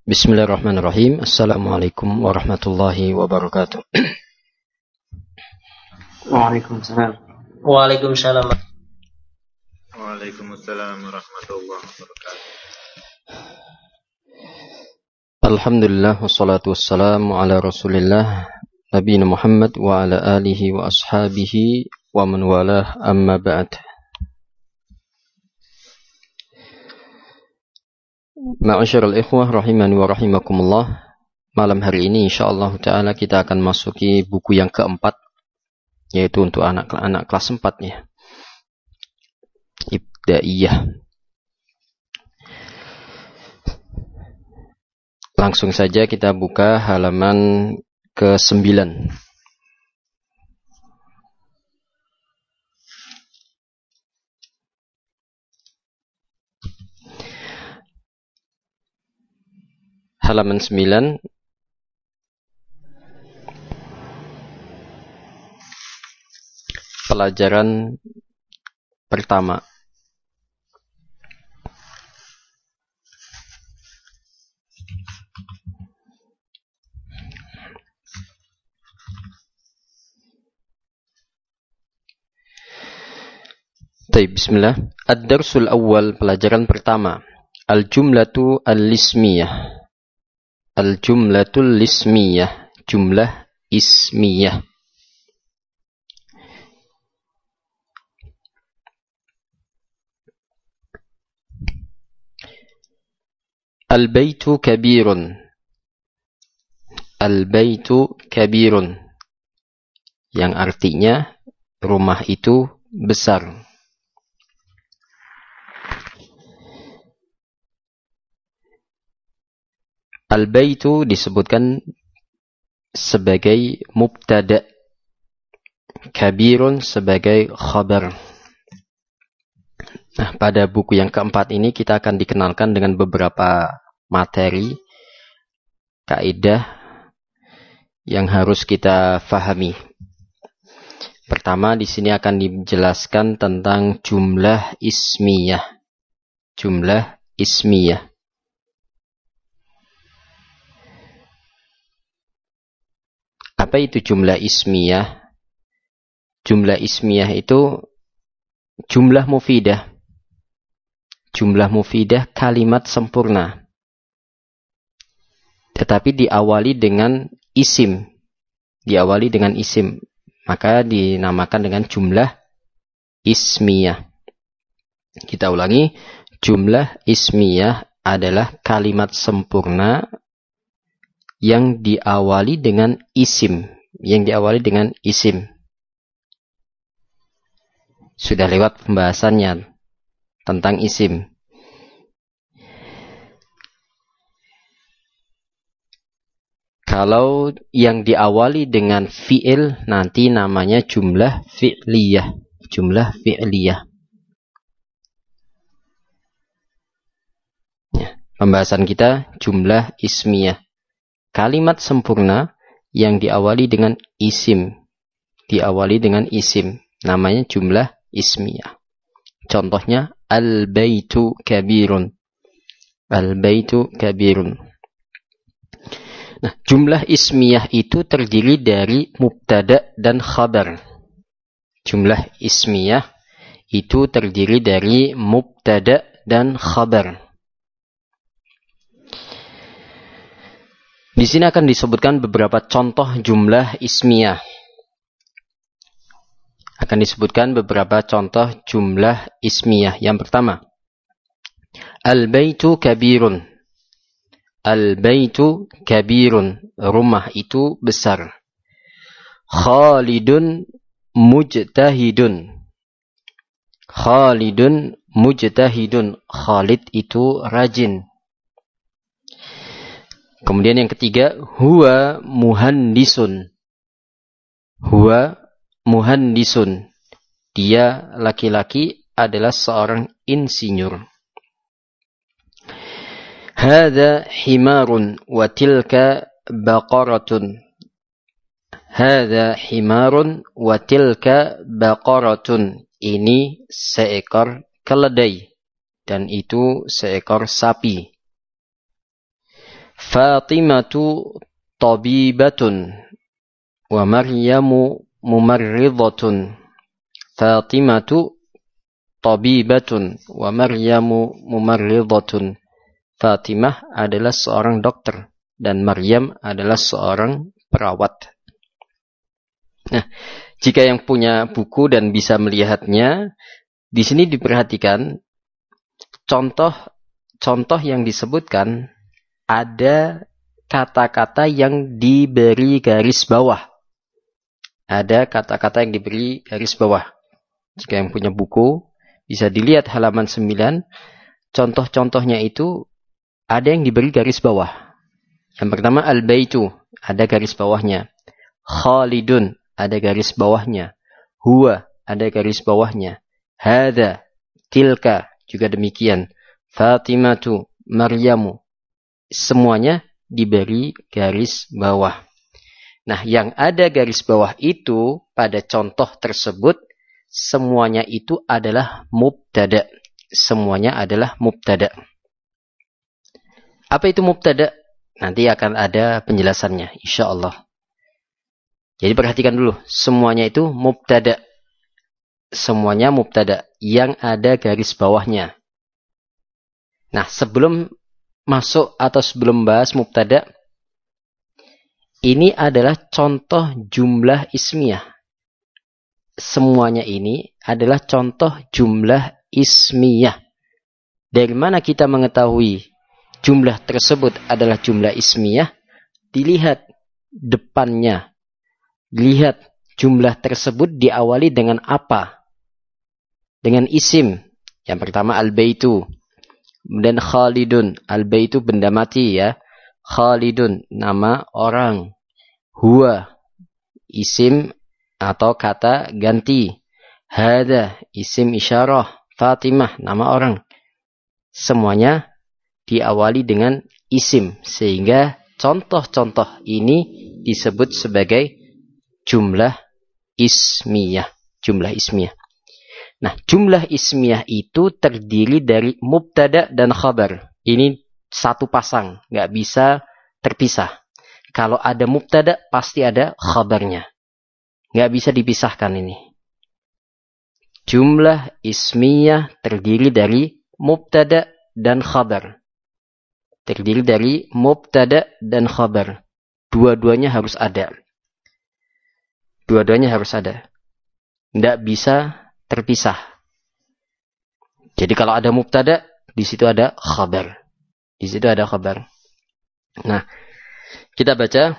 Bismillahirrahmanirrahim. Assalamualaikum warahmatullahi wabarakatuh. Waalaikumsalam. Waalaikumsalam. Waalaikumsalam warahmatullahi wabarakatuh. Alhamdulillah wassalatu wassalamu ala Rasulillah Nabiyina Muhammad wa ala alihi wa ashabihi wa man walah, amma ba'd. Ma'asyiral ikhwah rahimani wa rahimakumullah. Malam hari ini insyaallah taala kita akan masuki buku yang keempat, yaitu untuk anak-anak kelas 4 ya. Ibtidaiyah. Langsung saja kita buka halaman ke-9. Halaman 9. Pelajaran pertama. Baik, bismillah. Ad-darsul awal, pelajaran pertama. Al-jumlatu al-ismiyah. Al-jumlatul ismiyah, jumlah ismiyah. Al-baitu kabirun. Al-baitu kabirun, yang artinya rumah itu besar. Al-baitu disebutkan sebagai mubtada, kabirun sebagai khabar. Nah, pada buku yang keempat ini kita akan dikenalkan dengan beberapa materi, kaidah yang harus kita fahami. Pertama, di sini akan dijelaskan tentang jumlah ismiyah. Jumlah ismiyah. Apa itu jumlah ismiyah? Jumlah ismiyah itu jumlah mufidah. Jumlah mufidah kalimat sempurna, tetapi diawali dengan isim. Diawali dengan isim, maka dinamakan dengan jumlah ismiyah. Kita ulangi, jumlah ismiyah adalah kalimat sempurna yang diawali dengan isim. Yang diawali dengan isim. Sudah lewat pembahasannya tentang isim. Kalau yang diawali dengan fi'il, nanti namanya jumlah fi'liyah. Jumlah fi'liyah. Ya, pembahasan kita jumlah ismiyah. Kalimat sempurna yang diawali dengan isim. Diawali dengan isim. Namanya jumlah ismiyah. Contohnya, al-baitu kabirun. Al-baitu kabirun. Nah, jumlah ismiyah itu terdiri dari mubtada dan khabar. Jumlah ismiyah itu terdiri dari mubtada dan khabar. Di sini akan disebutkan beberapa contoh jumlah ismiyah. Akan disebutkan beberapa contoh jumlah ismiyah. Yang pertama, al-baitu kabirun. Al-baitu kabirun, rumah itu besar. Khalidun mujtahidun. Khalidun mujtahidun. Khalid itu rajin. Kemudian yang ketiga, huwa muhandisun. Huwa muhandisun. Dia laki-laki adalah seorang insinyur. Hadza himarun wa tilka baqaratun. Hadza himarun wa tilka baqaratun. Ini seekor keledai dan itu seekor sapi. Fatimatu tabibatun wa Maryamu mumarridhatun. Fatimatu tabibatun wa Maryamu mumarridhatun. Fatimah adalah seorang dokter dan Maryam adalah seorang perawat. Nah, jika yang punya buku dan bisa melihatnya, di sini diperhatikan contoh yang disebutkan ada kata-kata yang diberi garis bawah. Ada kata-kata yang diberi garis bawah. Jika yang punya buku, bisa dilihat halaman 9. Contoh-contohnya itu ada yang diberi garis bawah. Yang pertama, al-baitu, ada garis bawahnya. Khalidun, ada garis bawahnya. Huwa, ada garis bawahnya. Hada, tilka, juga demikian. Fatimatu, Maryamu, semuanya diberi garis bawah. Nah, yang ada garis bawah itu pada contoh tersebut semuanya itu adalah mubtada. Semuanya adalah mubtada. Apa itu mubtada? Nanti akan ada penjelasannya, insyaallah. Jadi perhatikan dulu, semuanya itu mubtada. Semuanya mubtada yang ada garis bawahnya. Nah, sebelum masuk atau sebelum bahas mubtada, ini adalah contoh jumlah ismiyah. Semuanya ini adalah contoh jumlah ismiyah. Dari mana kita mengetahui jumlah tersebut adalah jumlah ismiyah? Dilihat depannya. Lihat jumlah tersebut diawali dengan apa? Dengan isim. Yang pertama al-baitu. Dan Khalidun, al-baitu benda mati ya. Khalidun, nama orang. Huwa, isim atau kata ganti. Hada, isim isyarah. Fatimah, nama orang. Semuanya diawali dengan isim. Sehingga contoh-contoh ini disebut sebagai jumlah ismiyah. Jumlah ismiyah. Nah, jumlah ismiyah itu terdiri dari mubtada dan khabar. Ini satu pasang, nggak bisa terpisah. Kalau ada mubtada, pasti ada khabarnya. Nggak bisa dipisahkan ini. Jumlah ismiyah terdiri dari mubtada dan khabar. Terdiri dari mubtada dan khabar. Dua-duanya harus ada. Dua-duanya harus ada. Nggak bisa terpisah. Jadi kalau ada mubtada, di situ ada khabar. Di situ ada khabar. Nah, kita baca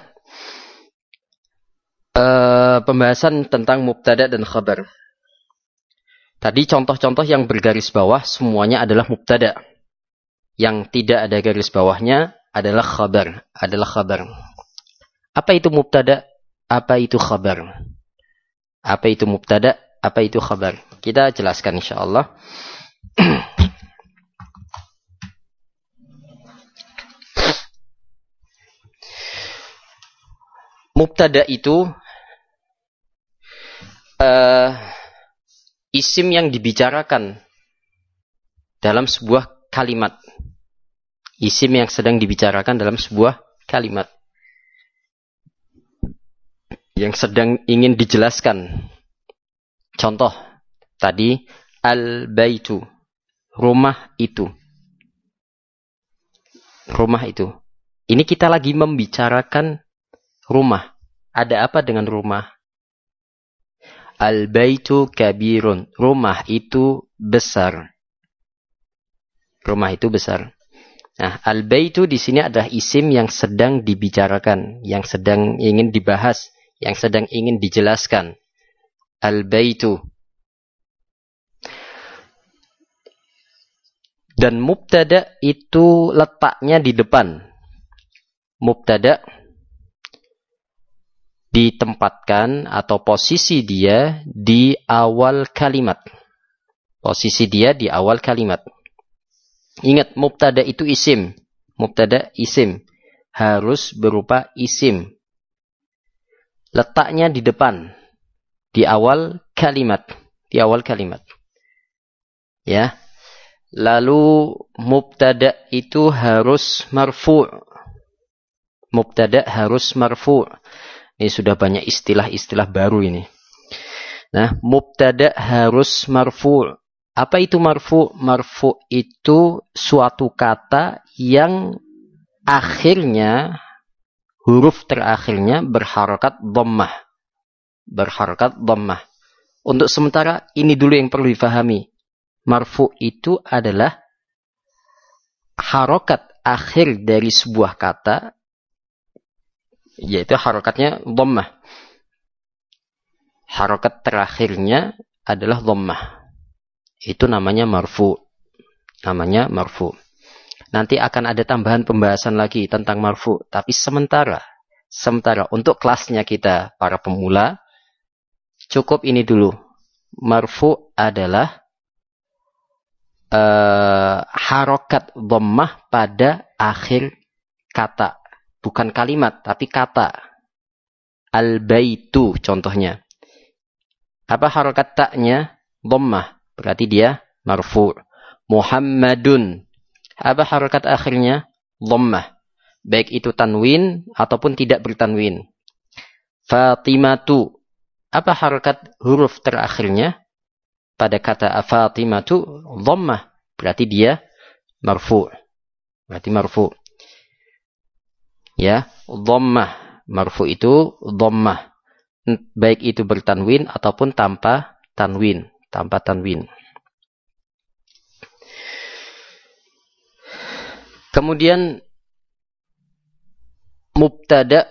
pembahasan tentang mubtada dan khabar. Tadi contoh-contoh yang bergaris bawah semuanya adalah mubtada. Yang tidak ada garis bawahnya adalah khabar. Adalah khabar. Apa itu mubtada? Apa itu khabar? Apa itu mubtada? Apa itu khabar? Kita jelaskan insyaallah. Mubtada itu isim yang dibicarakan dalam sebuah kalimat. Isim yang sedang dibicarakan dalam sebuah kalimat. Yang sedang ingin dijelaskan. Contoh, tadi, al-baitu. Rumah itu. Rumah itu. Ini kita lagi membicarakan rumah. Ada apa dengan rumah? Al-baitu kabirun. Rumah itu besar. Rumah itu besar. Nah, al-baitu di sini adalah isim yang sedang dibicarakan, yang sedang ingin dibahas, yang sedang ingin dijelaskan. Al-baitu. Dan mubtada itu letaknya di depan. Mubtada ditempatkan atau posisi dia di awal kalimat. Posisi dia di awal kalimat. Ingat, mubtada itu isim. Mubtada isim. Harus berupa isim. Letaknya di depan. Di awal kalimat. Di awal kalimat. Ya. Lalu mubtada itu harus marfu'. Mubtada harus marfu'. Ini sudah banyak istilah-istilah baru ini. Nah, mubtada harus marfu'. Apa itu marfu'? Marfu' itu suatu kata yang akhirnya, huruf terakhirnya berharakat dhammah. Berharakat dhammah. Untuk sementara, ini dulu yang perlu difahami. Marfu' itu adalah harokat akhir dari sebuah kata, yaitu harokatnya dhammah. Harokat terakhirnya adalah dhammah. Itu namanya marfu'. Namanya marfu'. Nanti akan ada tambahan pembahasan lagi tentang marfu'. Tapi sementara untuk kelasnya kita, para pemula, cukup ini dulu. Marfu' adalah harokat dhammah pada akhir kata. Bukan kalimat, tapi kata. Al-baitu contohnya. Apa harokat taknya? Dhammah. Berarti dia marfu'. Muhammadun. Apa harokat akhirnya? Dhammah. Baik itu tanwin ataupun tidak bertanwin. Fatimatu. Apa harokat huruf terakhirnya? Pada kata Fatimatu dhammah, berarti dia marfu'. Berarti marfu'. Ya, dhammah. Marfu' itu dhammah. Baik itu bertanwin ataupun tanpa tanwin, tanpa tanwin. Kemudian mubtada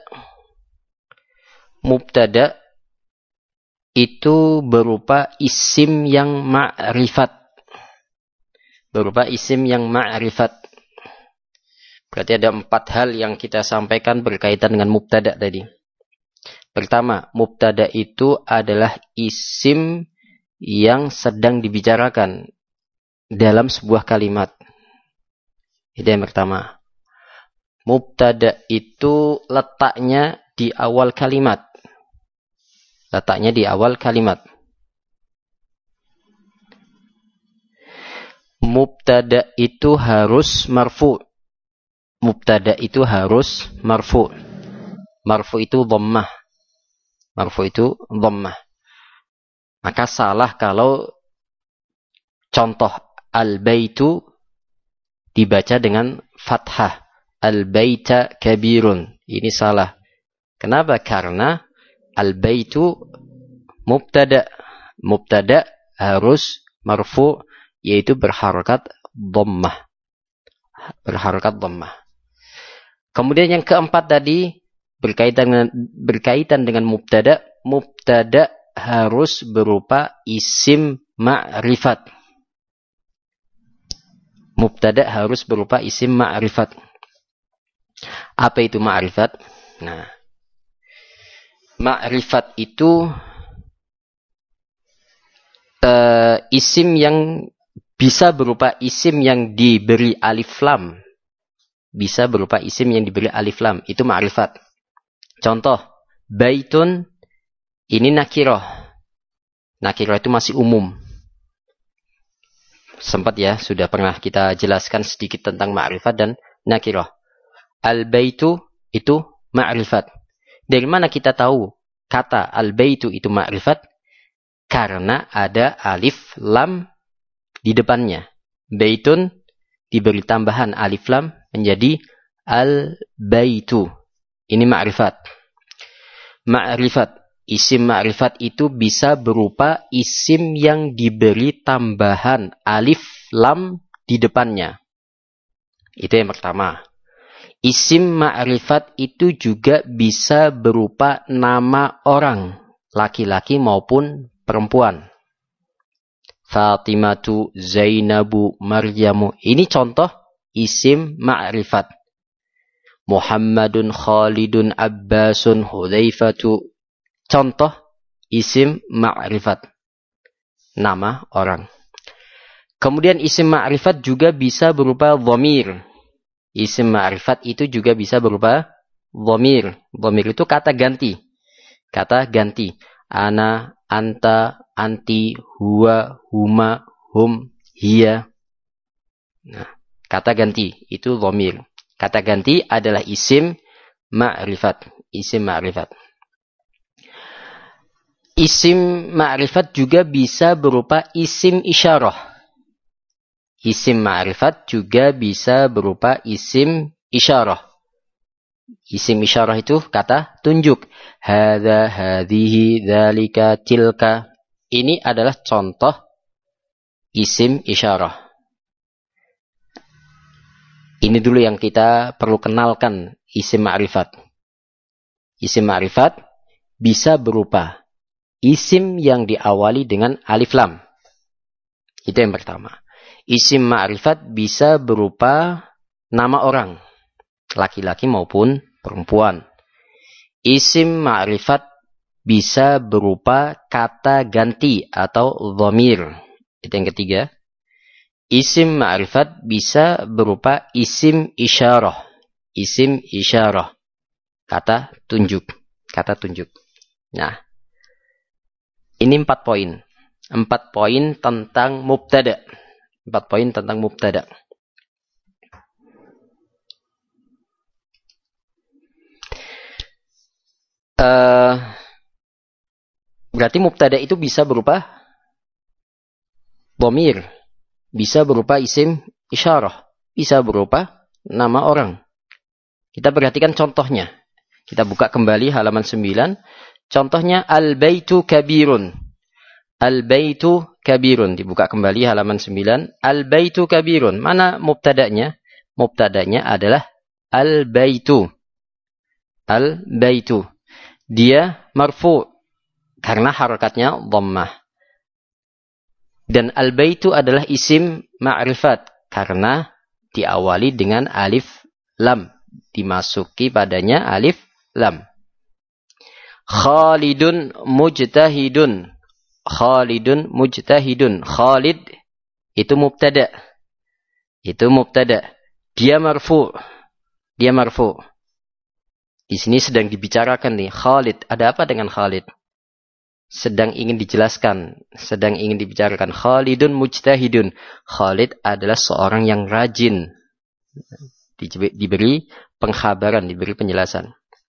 itu berupa isim yang ma'rifat. Berupa isim yang ma'rifat. Berarti ada 4 hal yang kita sampaikan berkaitan dengan mubtada tadi. Pertama, mubtada itu adalah isim yang sedang dibicarakan dalam sebuah kalimat. Itu yang pertama. Mubtada itu letaknya di awal kalimat. Letaknya di awal kalimat. Mubtada itu harus marfu'. Mubtada itu harus marfu'. Marfu' itu dhammah. Marfu' itu dhammah. Maka salah kalau contoh al-baitu dibaca dengan fathah. Al-baita kabirun. Ini salah. Kenapa? Karena al-baitu mubtada. Mubtada harus marfu', yaitu berharakat dhammah. Berharakat dhammah. Kemudian yang keempat tadi berkaitan dengan mubtada. Mubtada harus berupa isim ma'rifat. Mubtada harus berupa isim ma'rifat. Apa itu ma'rifat? Nah, ma'rifat itu isim yang bisa berupa isim yang diberi alif lam. Bisa berupa isim yang diberi alif lam. Itu ma'rifat. Contoh, baitun ini nakirah. Nakirah itu masih umum. Sempat ya, sudah pernah kita jelaskan sedikit tentang ma'rifat dan nakirah. Al-baitu itu ma'rifat. Dari mana kita tahu kata al-baitu itu ma'rifat? Karena ada alif lam di depannya. Baitun diberi tambahan alif lam menjadi al-baitu. Ini ma'rifat. Ma'rifat. Isim ma'rifat itu bisa berupa isim yang diberi tambahan alif lam di depannya. Itu yang pertama. Isim ma'rifat itu juga bisa berupa nama orang, laki-laki maupun perempuan. Fatimatu, Zainabu, Maryamu. Ini contoh isim ma'rifat. Muhammadun, Khalidun, Abbasun, Hudzaifatu. Contoh isim ma'rifat. Nama orang. Kemudian isim ma'rifat juga bisa berupa dhamir. Isim ma'rifat itu juga bisa berupa dhamir. Dhamir itu kata ganti. Kata ganti. Ana, anta, anti, huwa, huma, hum, hiya. Nah, kata ganti itu dhamir. Kata ganti adalah isim ma'rifat. Isim ma'rifat. Isim ma'rifat juga bisa berupa isim isyarah. Isim ma'rifat juga bisa berupa isim isyarah. Isim isyarah itu kata tunjuk. Hadza, hadhihi, dzalika, tilka. Ini adalah contoh isim isyarah. Ini dulu yang kita perlu kenalkan isim ma'rifat. Isim ma'rifat bisa berupa isim yang diawali dengan alif lam. Itu yang pertama. Isim ma'rifat bisa berupa nama orang, laki-laki maupun perempuan. Isim ma'rifat bisa berupa kata ganti atau dhamir. Itu yang ketiga. Isim ma'rifat bisa berupa isim isyarah. Isim isyarah. Kata tunjuk. Kata tunjuk. Nah, ini 4 poin. 4 poin tentang mubtada. 4 poin tentang mubtada. Berarti mubtada itu bisa berupa dhamir, bisa berupa isim isyarah, bisa berupa nama orang. Kita perhatikan contohnya. Kita buka kembali halaman 9. Contohnya al-baitu kabirun. Al-baitu kabirun. Dibuka kembali halaman 9. Al-baitu kabirun. Mana mubtadanya? Mubtadanya adalah al-baitu. Al-baitu. Dia marfu' karena harakatnya dhammah. Dan al-baitu adalah isim ma'rifat karena diawali dengan alif lam. Dimasuki padanya alif lam. Khalidun mujtahidun. Khalidun mujtahidun. Khalid itu mubtada. Itu mubtada. Dia marfu'. Dia marfu'. Di sini sedang dibicarakan nih. Khalid. Ada apa dengan Khalid? Sedang ingin dijelaskan. Sedang ingin dibicarakan. Khalidun mujtahidun. Khalid adalah seorang yang rajin. Diberi pengkhabaran, diberi penjelasan.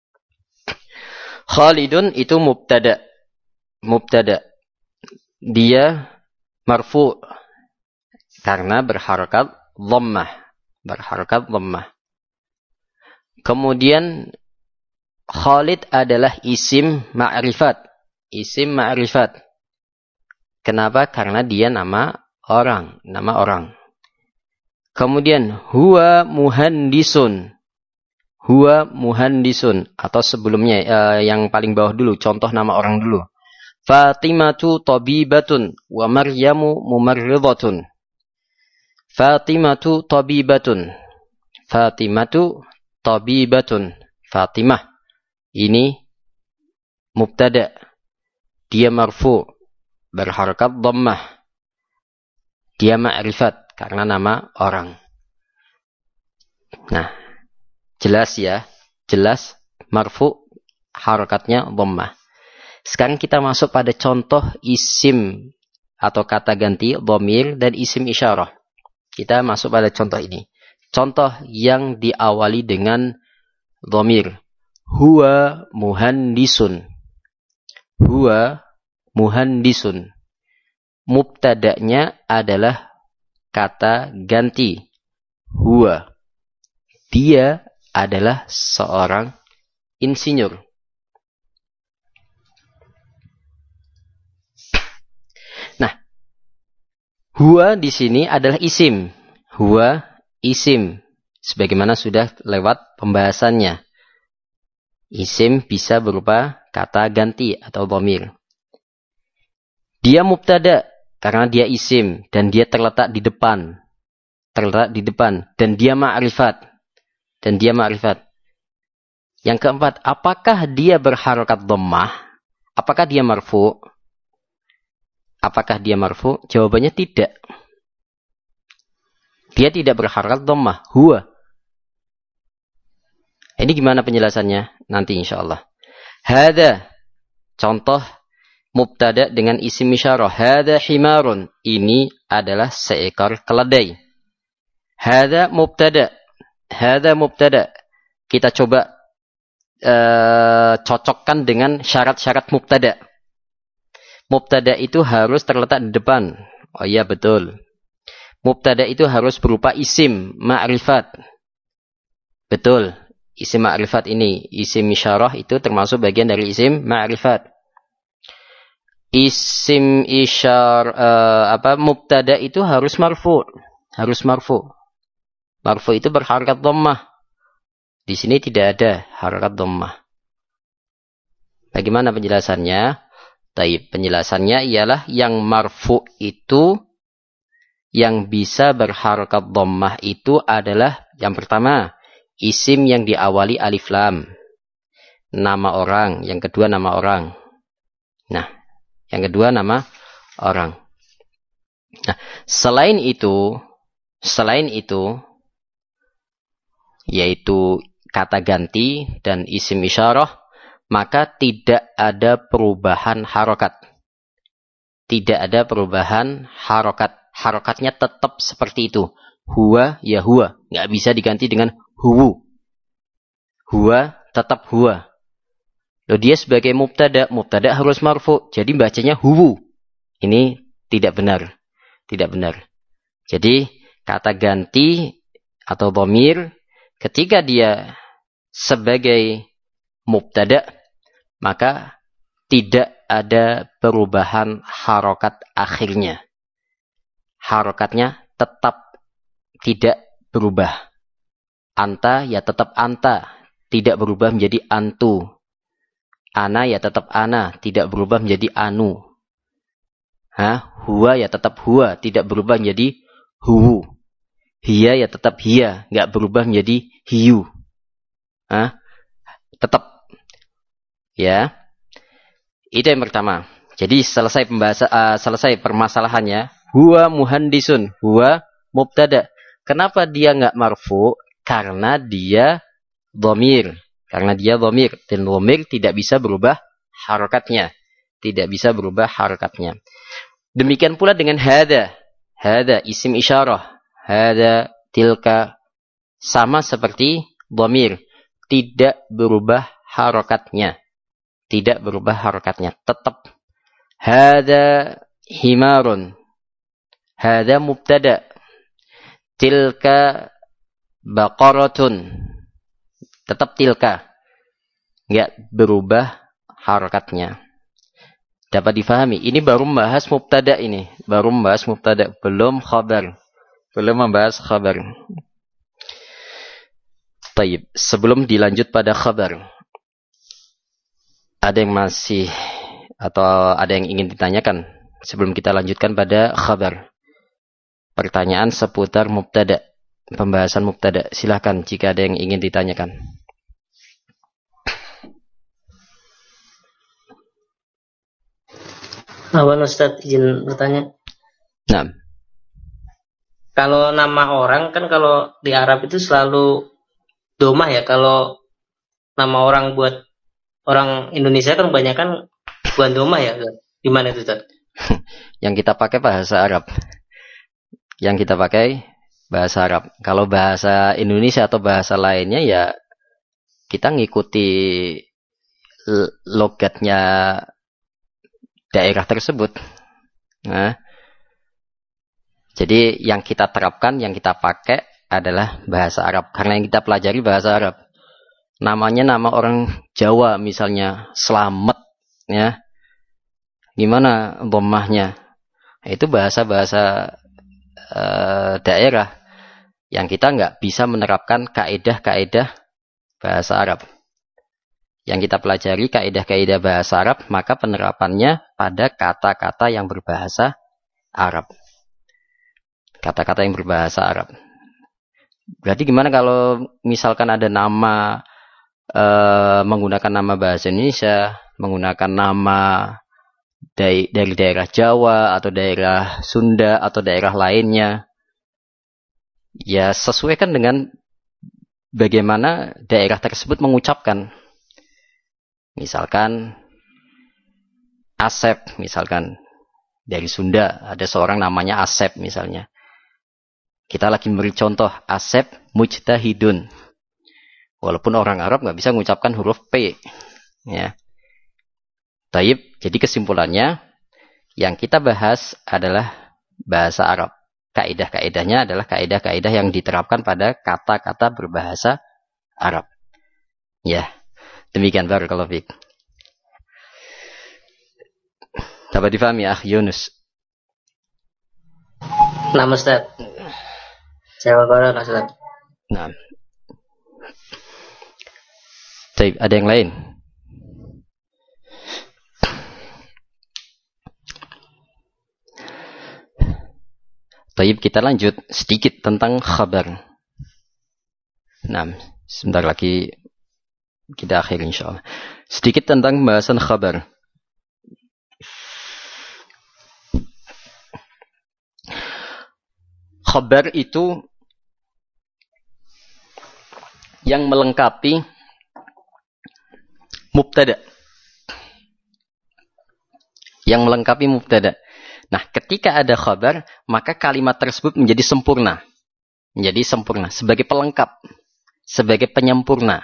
Khalidun itu mubtada. Mubtada. Dia marfu' karena berharakat dhammah. Berharakat dhammah. Kemudian Khalid adalah isim ma'rifat. Isim ma'rifat. Kenapa? Karena dia nama orang. Nama orang. Kemudian huwa muhandisun. Huwa muhandisun. Atau sebelumnya yang paling bawah dulu. Contoh nama orang dulu. Fatimatu tabibatun. Wa Maryamu mumarridhatun. Fatimatu tabibatun. Fatimatu tabibatun. Fatimah. Ini mubtada. Dia marfu. Berharakat dhammah. Dia ma'rifat. Karena nama orang. Nah. Jelas ya. Jelas. Marfu. Harakatnya dhammah. Sekarang kita masuk pada contoh isim. Atau kata ganti. Dhamir dan isim isyarah. Kita masuk pada contoh ini. Contoh yang diawali dengan dhamir. Huwa muhandisun. Huwa muhandisun. Mubtada'nya adalah kata ganti. Huwa. Dia adalah seorang insinyur. Nah, huwa di sini adalah isim. Huwa isim. Sebagaimana sudah lewat pembahasannya. Isim bisa berupa kata ganti atau dhamir. Dia mubtada karena dia isim dan dia terletak di depan. Terletak di depan dan dia ma'rifat. Dan dia ma'rifat. Yang keempat, apakah dia berharakat dhammah? Apakah dia marfu? Apakah dia marfu? Jawabannya tidak. Dia tidak berharakat dhammah. Huwa. Ini gimana penjelasannya? Nanti insyaallah. Hada. Contoh mubtada dengan isim isyarah. Hada himarun. Ini adalah seekor keledai. Hada mubtada. Hada mubtada. Kita coba cocokkan dengan syarat-syarat mubtada. Mubtada itu harus terletak di depan. Oh iya betul. Mubtada itu harus berupa isim ma'rifat. Betul. Isim ma'rifat ini, isim isyarah itu termasuk bagian dari isim ma'rifat. Isim mubtada itu harus marfu. Harus marfu. Marfu itu berharakat dhammah. Di sini tidak ada harakat dhammah. Bagaimana penjelasannya? Penjelasannya ialah yang marfu itu yang bisa berharakat dhammah itu adalah yang pertama, isim yang diawali alif lam. Nama orang, yang kedua nama orang. Nah, yang kedua nama orang. Nah, selain itu yaitu kata ganti dan isim isyarah, maka tidak ada perubahan harokat. Tidak ada perubahan harokat. Harokatnya tetap seperti itu. Huwa ya huwa. Nggak bisa diganti dengan huwu. Huwa tetap huwa. Loh, dia sebagai mubtada. Mubtada harus marfu. Jadi bacanya huwu. Ini tidak benar. Tidak benar. Jadi kata ganti atau dhamir ketika dia sebagai mubtada, maka tidak ada perubahan harokat akhirnya. Harokatnya tetap tidak berubah. Anta ya tetap anta, tidak berubah menjadi antu. Ana ya tetap ana, tidak berubah menjadi anu. Huwa ya tetap huwa, tidak berubah menjadi huwu. Hiya ya tetap hiya, nggak berubah menjadi hiyu. Tetap. Ya. Itu yang pertama. Jadi selesai permasalahannya. Huwa muhandisun. Huwa mubtada. Kenapa dia nggak marfu? Karena dia dhamir. Dan dhamir tidak bisa berubah harokatnya. Tidak bisa berubah harokatnya. Demikian pula dengan hada. Hada isim isyarah. Hada tilka. Sama seperti dhamir. Tidak berubah harokatnya. Tidak berubah harokatnya. Tetap. Hada himarun. Hada mubtada. Tilka baqaratun. Tetap tilka. Enggak berubah harokatnya. Dapat difahami. Ini baru membahas mubtada ini. Baru membahas mubtada. Belum khabar. Belum membahas khabar. Taib. Sebelum dilanjut pada khabar. Ada yang masih atau ada yang ingin ditanyakan sebelum kita lanjutkan pada khabar. Pertanyaan seputar mubtada. Pembahasan mubtada. Silahkan jika ada yang ingin ditanyakan. Awan Ustaz izin bertanya. Nah. Kalau nama orang kan kalau di Arab itu selalu domah ya. Kalau nama orang buat orang Indonesia kan kebanyakan bukan domah ya. Gimana itu Ustaz? Yang kita pakai bahasa Arab. Yang kita pakai bahasa Arab. Kalau bahasa Indonesia atau bahasa lainnya ya kita ngikuti logatnya daerah tersebut. Nah, jadi yang kita terapkan, yang kita pakai adalah bahasa Arab. Karena yang kita pelajari bahasa Arab. Namanya nama orang Jawa misalnya Slamet, ya. Gimana dhammahnya? Itu bahasa-bahasa daerah yang kita nggak bisa menerapkan kaidah-kaidah bahasa Arab. Yang kita pelajari kaidah-kaidah bahasa Arab, maka penerapannya pada kata-kata yang berbahasa Arab. Kata-kata yang berbahasa Arab. Berarti gimana kalau misalkan ada nama menggunakan nama bahasa Indonesia, menggunakan nama dari daerah Jawa atau daerah Sunda atau daerah lainnya, ya sesuaikan dengan bagaimana daerah tersebut mengucapkan. Misalkan Asep, misalkan dari Sunda ada seorang namanya Asep misalnya. Kita lagi memberi contoh Asep mujtahidun. Walaupun orang Arab nggak bisa mengucapkan huruf P. Ya. Taib, jadi kesimpulannya, yang kita bahas adalah bahasa Arab. Kaidah-kaidahnya adalah kaidah-kaidah yang diterapkan pada kata-kata berbahasa Arab. Ya, demikian barakallahu fiik. Dapat difahami ya, Yunus? Nah, Ustaz. Jawabannya Ustaz. Nah. Baik, ada yang lain? Baik, kita lanjut sedikit tentang khabar. Nah, sebentar lagi kita akhiri insyaallah. Sedikit tentang pembahasan khabar. Khabar itu yang melengkapi mubtada. Yang melengkapi mubtada. Nah, ketika ada khabar, maka kalimat tersebut menjadi sempurna. Menjadi sempurna. Sebagai pelengkap. Sebagai penyempurna.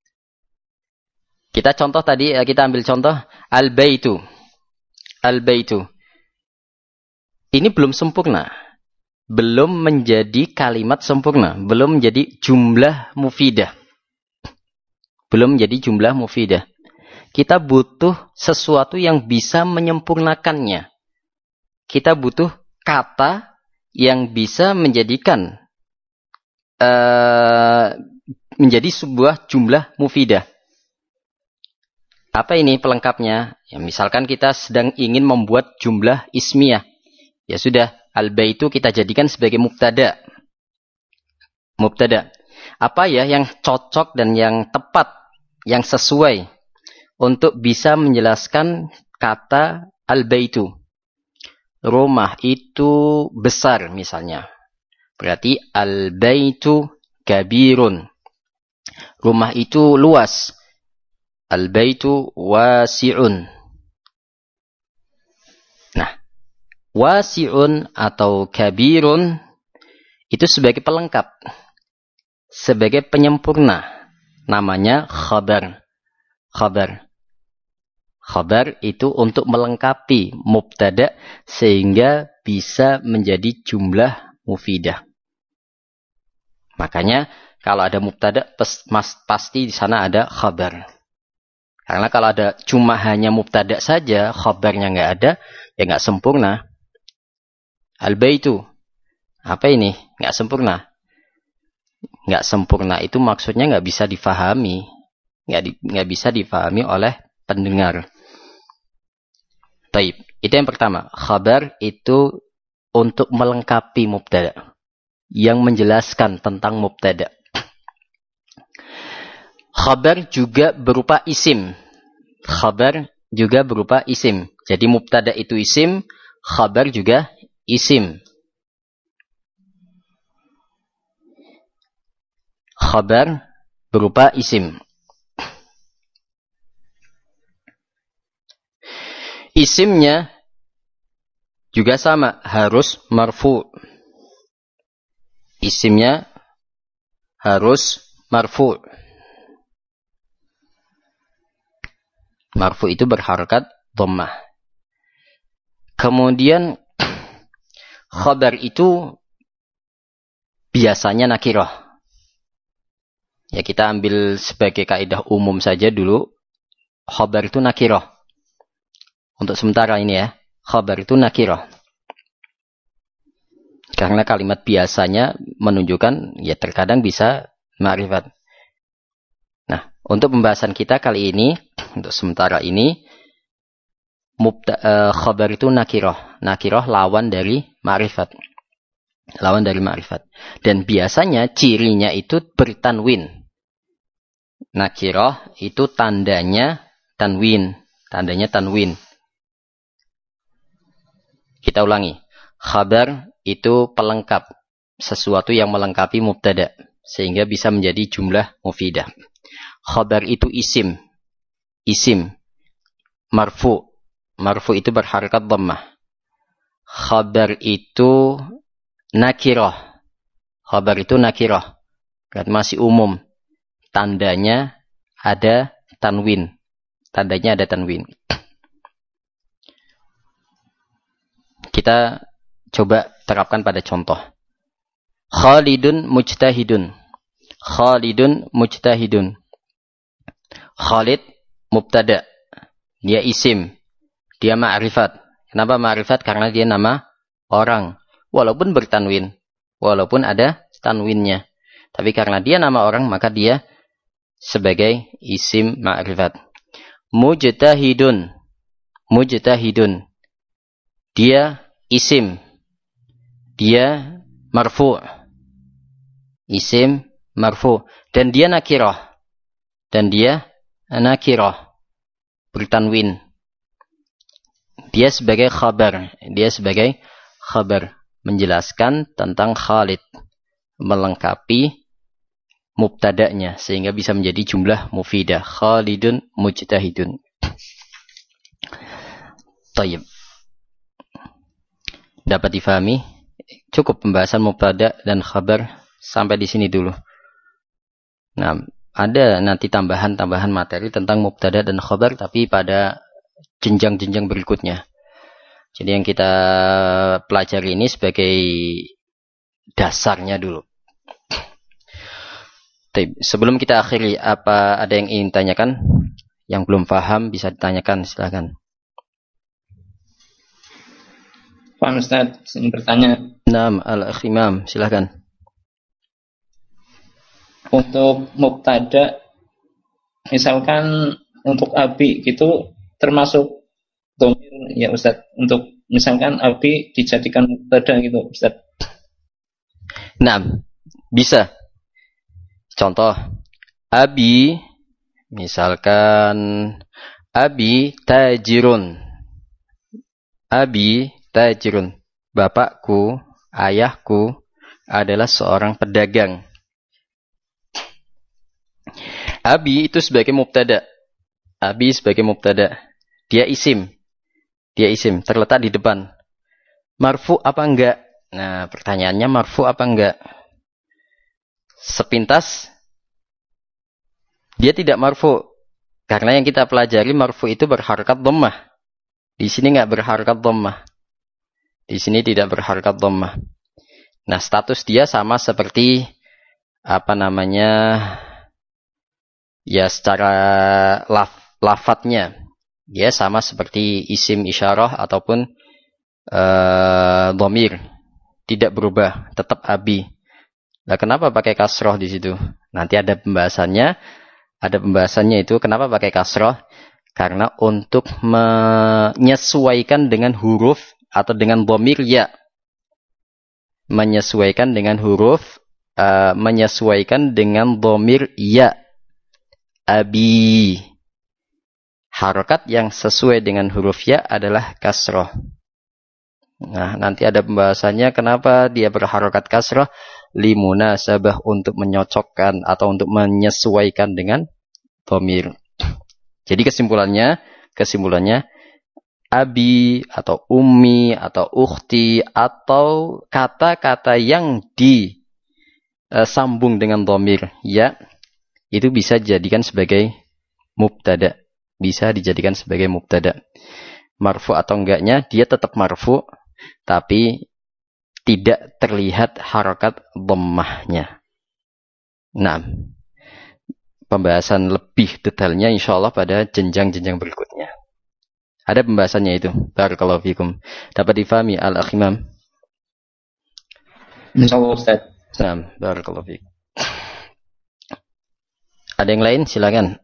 Kita contoh tadi, kita ambil contoh. Al-baitu. Al-baitu. Ini belum sempurna. Belum menjadi kalimat sempurna. Belum menjadi jumlah mufidah. Belum menjadi jumlah mufidah. Kita butuh sesuatu yang bisa menyempurnakannya. Kita butuh kata yang bisa menjadikan menjadi sebuah jumlah mufidah. Apa ini pelengkapnya? Ya, misalkan kita sedang ingin membuat jumlah ismiyah. Ya sudah, al-baitu kita jadikan sebagai mubtada. Mubtada. Apa ya yang cocok dan yang tepat, yang sesuai untuk bisa menjelaskan kata al-baitu? Rumah itu besar misalnya. Berarti al-baitu kabirun. Rumah itu luas. Al-baitu wasi'un. Nah, wasi'un atau kabirun itu sebagai pelengkap. Sebagai penyempurna. Namanya khabar. Khabar. Khabar itu untuk melengkapi mubtada sehingga bisa menjadi jumlah mufidah. Makanya kalau ada mubtada pasti di sana ada khabar. Karena kalau ada cuma hanya mubtada saja, khabarnya nggak ada, ya nggak sempurna. Al-baitu. Apa ini? Nggak sempurna. Nggak sempurna itu maksudnya nggak bisa difahami. Nggak bisa difahami oleh pendengar. Taib. Itu yang pertama. Khabar itu untuk melengkapi mubtada. Yang menjelaskan tentang mubtada. Khabar juga berupa isim. Khabar juga berupa isim. Jadi mubtada itu isim. Khabar juga isim. Khabar berupa isim. Isimnya juga sama, harus marfu. Isimnya harus marfu. Marfu itu berharakat dhammah. Kemudian khabar itu biasanya nakirah. Ya kita ambil sebagai kaidah umum saja dulu. Khabar itu nakirah. Untuk sementara ini ya, khabar itu nakirah. Karena kalimat biasanya menunjukkan, ya terkadang bisa ma'rifat. Nah, untuk pembahasan kita kali ini, untuk sementara ini, khabar itu nakirah. Nakirah lawan dari ma'rifat. Lawan dari ma'rifat. Dan biasanya cirinya itu bertanwin. Nakirah itu tandanya tanwin. Tandanya tanwin. Kita ulangi. Khabar itu pelengkap. Sesuatu yang melengkapi mubtada. Sehingga bisa menjadi jumlah mufidah. Khabar itu isim. Isim. Marfu. Marfu itu berharakat dhammah. Khabar itu nakirah. Khabar itu nakirah. Masih umum. tandanya ada tanwin. Tandanya ada tanwin. Kita coba terapkan pada contoh. Khalidun mujtahidun. Khalidun mujtahidun. Khalid mubtada. Dia isim. Dia ma'rifat. Kenapa ma'rifat? Karena dia nama orang. Walaupun bertanwin. Walaupun ada tanwinnya. Tapi karena dia nama orang, maka dia sebagai isim ma'rifat. Mujtahidun. Mujtahidun. Dia isim. Dia marfu'. Isim marfu'. Dan dia nakirah. Dan dia nakirah. Bertanwin. Dia sebagai khabar. Dia sebagai khabar. Menjelaskan tentang Khalid. Melengkapi mubtada'nya. Sehingga bisa menjadi jumlah mufidah. Khalidun mujtahidun. Tayyib. Dapat difahami? Cukup pembahasan mubtada dan khabar sampai di sini dulu. Nah, ada nanti tambahan-tambahan materi tentang mubtada dan khabar tapi pada jenjang-jenjang berikutnya. Jadi yang kita pelajari ini sebagai dasarnya dulu. Sebelum kita akhiri, apa ada yang ingin tanyakan? Yang belum paham bisa ditanyakan, silakan. Pak Ustaz, ingin bertanya. Naam, al-Imam, silakan. Untuk mubtada, misalkan untuk abi gitu termasuk dhamir ya Ustaz. Untuk misalkan abi dijadikan mubtada gitu Ustaz. Naam, bisa. Contoh, abi, misalkan abi tajirun. Abi tajirun. Bapakku, ayahku adalah seorang pedagang. Abi itu sebagai mubtada. Abi sebagai mubtada. Dia isim. Dia isim, terletak di depan. Marfu apa enggak? Nah, pertanyaannya marfu apa enggak? Sepintas dia tidak marfu. Karena yang kita pelajari marfu itu berharakat dhammah. Di sini enggak berharakat dhammah. Di sini tidak berharakat dhammah. Nah, status dia sama seperti ya secara lafadznya. Dia sama seperti isim isyarah ataupun dhamir. Tidak berubah, tetap abi. Nah, kenapa pakai kasroh di situ? Nanti ada pembahasannya. Ada pembahasannya itu kenapa pakai kasroh? Karena untuk menyesuaikan dengan huruf atau dengan dhamir ya. Menyesuaikan dengan huruf, menyesuaikan dengan dhamir ya. Abi. Harokat yang sesuai dengan huruf ya adalah kasroh. Nah, nanti ada pembahasannya kenapa dia berharokat kasroh. Limunasabah, untuk menyocokkan atau untuk menyesuaikan dengan dhamir. Jadi kesimpulannya abi atau ummi atau ukhti atau kata-kata yang disambung dengan dhamir ya, itu bisa dijadikan sebagai mubtada. Bisa dijadikan sebagai mubtada. Marfu atau enggaknya dia tetap marfu tapi tidak terlihat harakat dhammahnya. Nah, pembahasan lebih detailnya insyaallah pada jenjang-jenjang berikutnya. Ada pembahasannya itu. Barakallahu fikum. Dapat difahami al-Imam? Insyaallah Ustaz. Nah, barakallahu fikum. Ada yang lain? Silakan.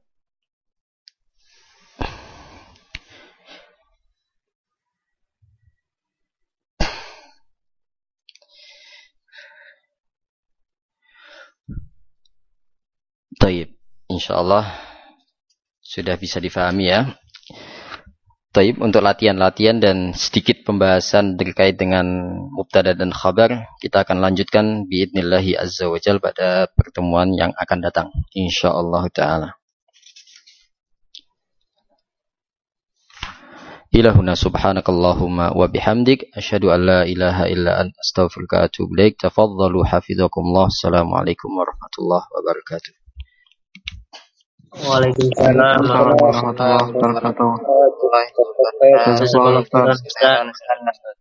Taib, insyaallah sudah bisa difahami ya. Taib, untuk latihan-latihan dan sedikit pembahasan terkait dengan mubtada dan khabar, kita akan lanjutkan biidnillahi azza wa jal pada pertemuan yang akan datang, insyaallah ta'ala. Ilahuna subhanakallahumma wa bihamdik, asyhadu an la ilaha illa anta astaghfiruka wa atubu ilaik. Tafadhalu hafizakumullah. Assalamualaikum warahmatullahi wabarakatuh. Waalaikumsalam Waalaikumsalam warahmatullahi wabarakatuh. warahmatullahi wabarakatuh. Jazakallahu khairan, Ustaz.